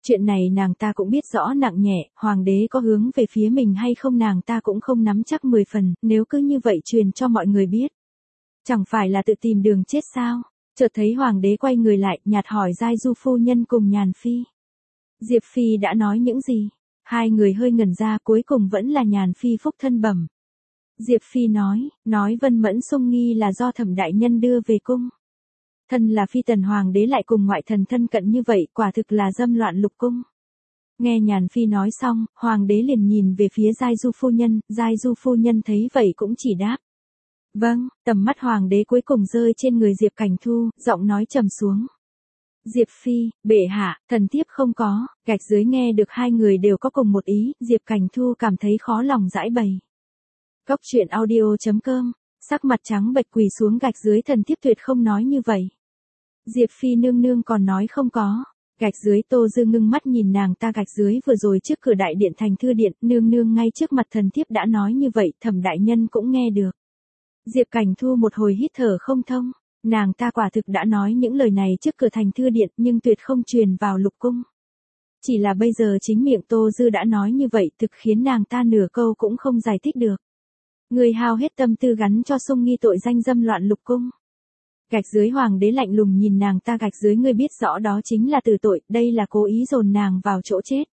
Chuyện này nàng ta cũng biết rõ nặng nhẹ, hoàng đế có hướng về phía mình hay không nàng ta cũng không nắm chắc 10 phần, nếu cứ như vậy truyền cho mọi người biết. Chẳng phải là tự tìm đường chết sao? Chợt thấy hoàng đế quay người lại, nhạt hỏi Giai Du phu nhân cùng Nhàn Phi. Diệp Phi đã nói những gì? Hai người hơi ngẩn ra, cuối cùng vẫn là Nhàn Phi phúc thân bẩm. Diệp Phi nói Vân Mẫn Sung nghi là do Thẩm đại nhân đưa về cung. Thân là phi tần hoàng đế lại cùng ngoại thần thân cận như vậy, quả thực là dâm loạn lục cung. Nghe Nhàn Phi nói xong, hoàng đế liền nhìn về phía Giai Du phu nhân thấy vậy cũng chỉ đáp. Vâng, tầm mắt hoàng đế cuối cùng rơi trên người Diệp Cảnh Thu, giọng nói trầm xuống. Diệp Phi, bệ hạ, thần thiếp không có, gạch dưới nghe được hai người đều có cùng một ý, Diệp Cảnh Thu cảm thấy khó lòng giải bày. Cóc truyện audio.com, sắc mặt trắng bệch quỳ xuống gạch dưới thần thiếp tuyệt không nói như vậy. Diệp Phi nương nương còn nói không có. Gạch dưới Tô Dư ngưng mắt nhìn nàng ta gạch dưới vừa rồi trước cửa đại điện thành thư điện, nương nương ngay trước mặt thần thiếp đã nói như vậy, Thẩm đại nhân cũng nghe được. Diệp Cảnh Thu một hồi hít thở không thông, nàng ta quả thực đã nói những lời này trước cửa thành thư điện nhưng tuyệt không truyền vào lục cung. Chỉ là bây giờ chính miệng Tô Dư đã nói như vậy thực khiến nàng ta nửa câu cũng không giải thích được. Người hao hết tâm tư gắn cho Sung nghi tội danh dâm loạn lục cung. Gạch dưới hoàng đế lạnh lùng nhìn nàng ta gạch dưới ngươi biết rõ đó chính là tử tội, đây là cố ý dồn nàng vào chỗ chết.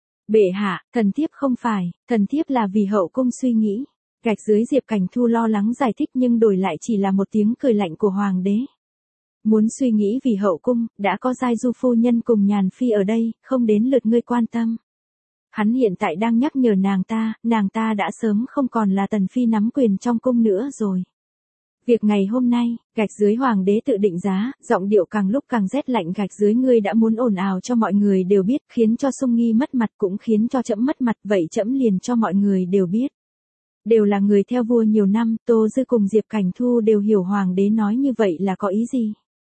Bệ hạ, thần thiếp không phải, thần thiếp là vì hậu cung suy nghĩ. Gạch dưới Diệp Cảnh Thu lo lắng giải thích nhưng đổi lại chỉ là một tiếng cười lạnh của hoàng đế. Muốn suy nghĩ vì hậu cung, đã có Giai Du phu nhân cùng Nhàn Phi ở đây, không đến lượt ngươi quan tâm. Hắn hiện tại đang nhắc nhở nàng ta đã sớm không còn là tần phi nắm quyền trong cung nữa rồi. Việc ngày hôm nay, gạch dưới hoàng đế tự định giá, giọng điệu càng lúc càng rét lạnh gạch dưới ngươi đã muốn ồn ào cho mọi người đều biết, khiến cho Sung nghi mất mặt cũng khiến cho trẫm mất mặt, vậy trẫm liền cho mọi người đều biết. Đều là người theo vua nhiều năm, Tô Dư cùng Diệp Cảnh Thu đều hiểu hoàng đế nói như vậy là có ý gì.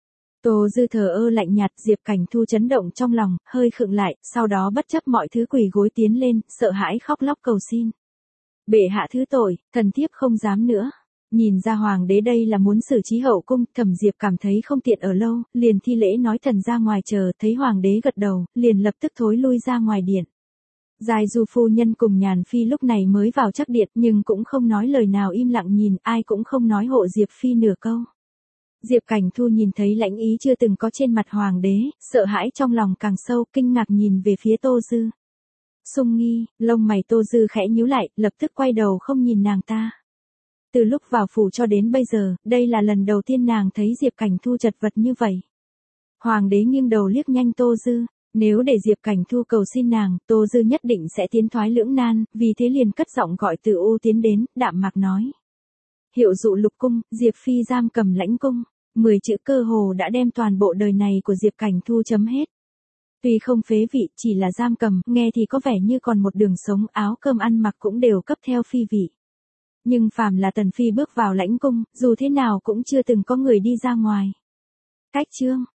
Tô Dư thờ ơ lạnh nhạt, Diệp Cảnh Thu chấn động trong lòng, hơi khựng lại, sau đó bất chấp mọi thứ quỳ gối tiến lên, sợ hãi khóc lóc cầu xin. Bệ hạ thứ tội, thần thiếp không dám nữa. Nhìn ra hoàng đế đây là muốn xử trí hậu cung, Thẩm Diệp cảm thấy không tiện ở lâu, liền thi lễ nói thần ra ngoài chờ, thấy hoàng đế gật đầu, liền lập tức thối lui ra ngoài điện. Giai Du phu nhân cùng Nhàn Phi lúc này mới vào chắc điện nhưng cũng không nói lời nào im lặng nhìn, ai cũng không nói hộ Diệp Phi nửa câu. Diệp Cảnh Thu nhìn thấy lãnh ý chưa từng có trên mặt hoàng đế, sợ hãi trong lòng càng sâu, kinh ngạc nhìn về phía Tô Dư. Sung nghi, lông mày Tô Dư khẽ nhíu lại, lập tức quay đầu không nhìn nàng ta. Từ lúc vào phủ cho đến bây giờ, đây là lần đầu tiên nàng thấy Diệp Cảnh Thu chật vật như vậy. Hoàng đế nghiêng đầu liếc nhanh Tô Dư, nếu để Diệp Cảnh Thu cầu xin nàng, Tô Dư nhất định sẽ tiến thoái lưỡng nan, vì thế liền cất giọng gọi Từ U tiến đến, đạm mạc nói. Hiệu dụ lục cung, Diệp Phi giam cầm lãnh cung, 10 chữ cơ hồ đã đem toàn bộ đời này của Diệp Cảnh Thu chấm hết. Tuy không phế vị, chỉ là giam cầm, nghe thì có vẻ như còn một đường sống, áo cơm ăn mặc cũng đều cấp theo phi vị. Nhưng phàm là tần phi bước vào lãnh cung, dù thế nào cũng chưa từng có người đi ra ngoài. Cách chương